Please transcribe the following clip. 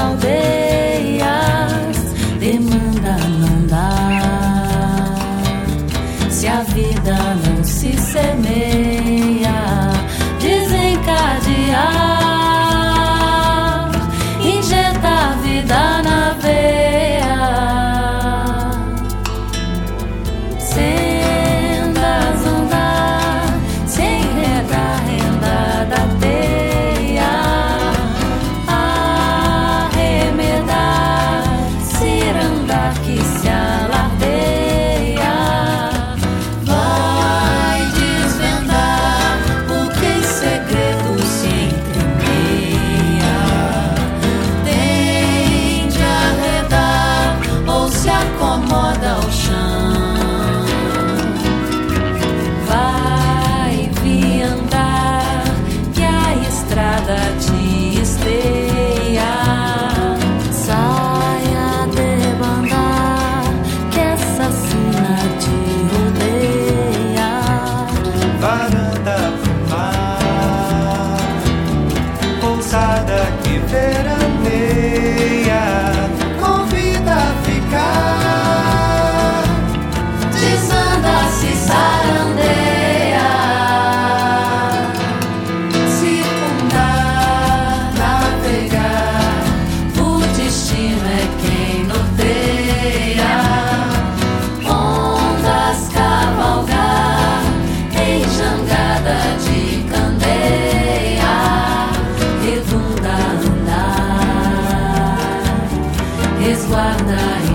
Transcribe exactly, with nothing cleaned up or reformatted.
aldeias, demanda não dá. Se a vida não se semeia, desencadear, injeta a vida na veia. Sendas andar, sem renda, renda da teia, arremedar, ciranda que se alardeia. Vai desvendar o que em segredo se entremeia. Tende a arredar ou se acomoda ao chão. Vai vir andar que a estrada te esteia. Saia debandar que essa sina te rodeia. Varanda pro mar, pousada que veraneia, convida a ficar. Desanda, se sarandeia, circundar, navegar, o destino é quem norteia. Ondas cavalgar, em jangada de candeia, redunda andar, resguarda